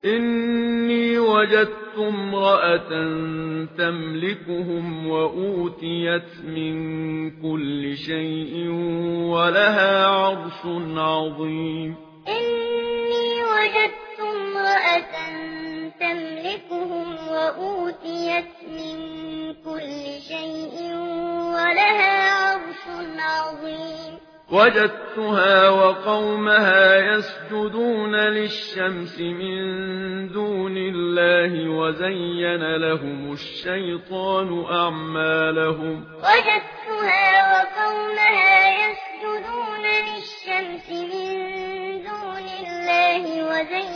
إني وجدت امرأة تملكهم وأوتيت من كل شيء ولها عرش عظيم. إني وجدت امرأة تملكهم وأوتيت من كل شيء ولها عرش عظيم. وجدتها وقومها يسجدون للشمس من دون الله وزين لهم الشيطان أعمالهم. وجدتها وقومها يسجدون للشمس من دون الله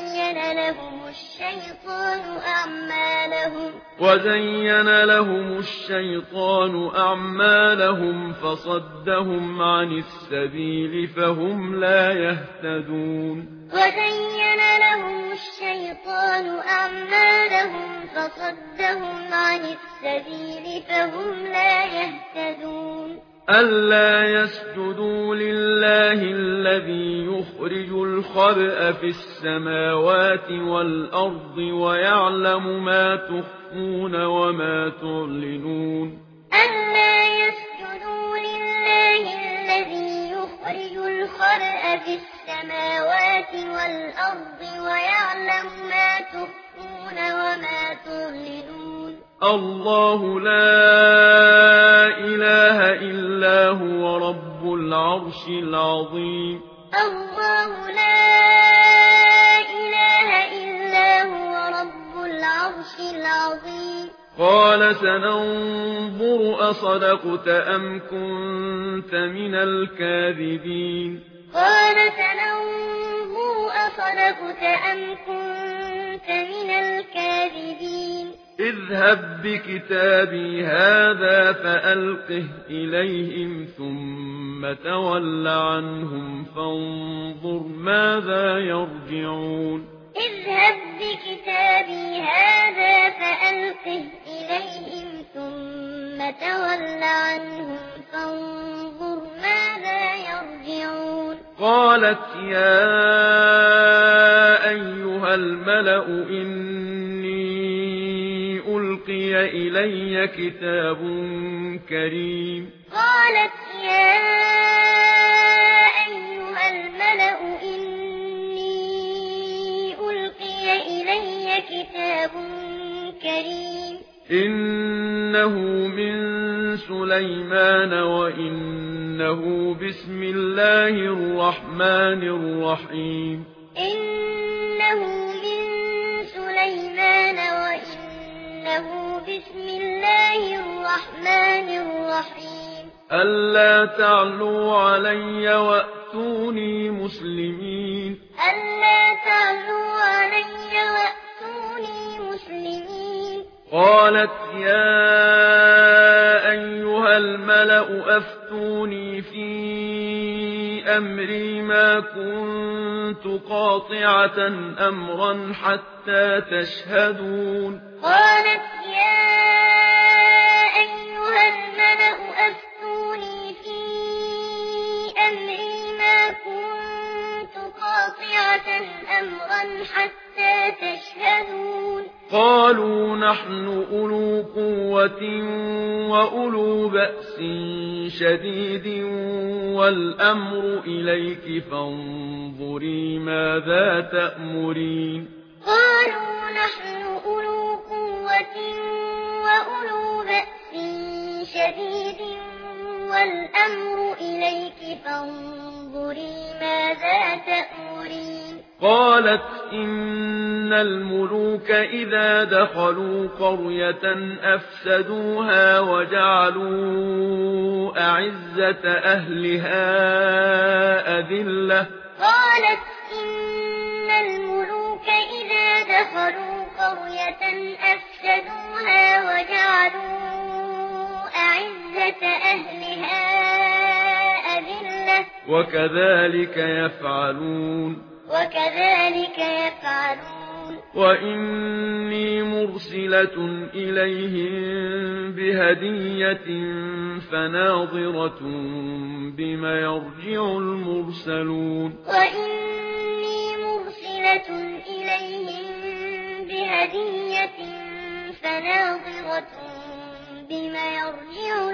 وزين لهم الشيطان أعمالهم فصدهم عن السبيل فهم لا يهتدون. وزين لهم الشيطان أعمالهم فصدهم عن السبيل فهم لا يهتدون. ألا يسجدوا لله الذي يخرج الخبأ في السماوات والأرض ويعلم ما تخفون وما تعلنون. ألا يسجدوا لله الذي يخرج الخبأ في السماوات والأرض ويعلم ما تخفون وما تعلنون. الله لا إله إلا هو رب العرش العظيم. الله لا إله إلا هو رب العرش العظيم. قال سننظر أصدقت أم كنت من الكاذبين. قال سننظر أصدقت أم كنت من الكاذبين. اذهب بكتابي هذا فألقه إليهم ثم تول عنهم فانظر ماذا يرجعون. اذهب بكتابي هذا فألقه إليهم ثم تول عنهم فانظر ماذا يرجعون. قالت يا أيها الملأ إني ألقي إلي كتاب كريم. قالت يا أيها الملأ إني ألقي إلي كتاب كريم. إنه من سليمان وإنه بسم الله الرحمن الرحيم. إنه من سليمان وإنه بسم الله الرحمن الرحيم. ألا تعلوا علي وأتوني مسلمين. ألا تعلوا علي وأتوني مسلمين. قالت يا أيها الملأ أفتوني في أمري ما كنت قاطعة أمرا حتى تشهدون. قالت يا أيها الملأ أفتوني في أمري ما كنت قاطعة أمرا حتى تشهدون. قالوا نحن أولو قوة وأولو بأس شديد والأمر إليك فانظري ماذا تأمرين. قالوا نحن أولو قوة وأولو بأس شديد والأمر إليك فانظري ماذا تأمرين. قالت إن الملوك إذا دخلوا قرية أفسدوها وجعلوا أعزة أهلها أذلة. قالت إن الملوك إذا دخلوا قرية أفسدوها وجعلوا أعزة أهلها أذلة. وكذلك يفعلون. وإني مرسلة إليهم بهدية فناظرة بما يرجع المرسلون. وإني مرسلة إليهم بهدية فناظرة بما يرجع